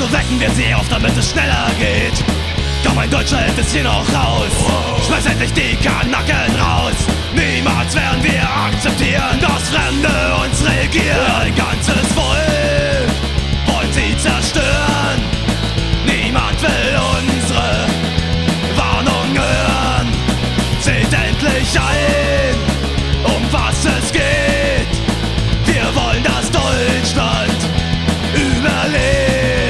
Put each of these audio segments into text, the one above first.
Also wecken wir sie auf, damit es schneller geht. Komm, ein Deutscher hält es hier noch raus. Schmeiß endlich die Kanaken raus. Niemals werden wir akzeptieren, dass Fremde uns regieren. Ein ganzes Volk wollen sie zerstören. Niemand will unsere Warnung hören. Seht endlich ein, um was es geht. Wir wollen, dass Deutschland überlebt.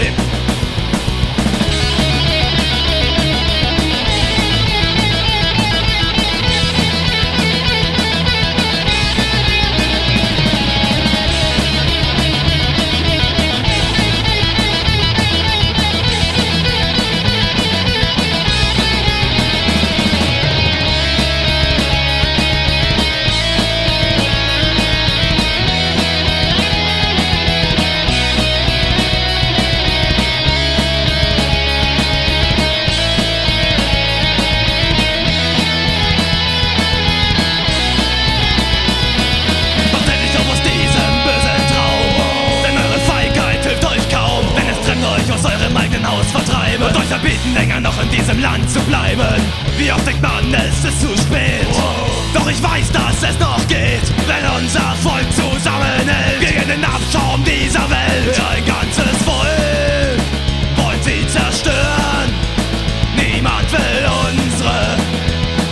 Haus vertreiben und euch verbieten, länger noch in diesem Land zu bleiben. Wie oft denkt man, es ist zu spät? Doch ich weiß, dass es noch geht, wenn unser Volk zusammenhält gegen den Abschaum dieser Welt. Ein ganzes Volk wollen sie zerstören. Niemand will unsere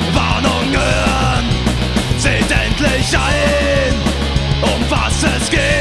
Warnung hören. Seht endlich ein, um was es geht.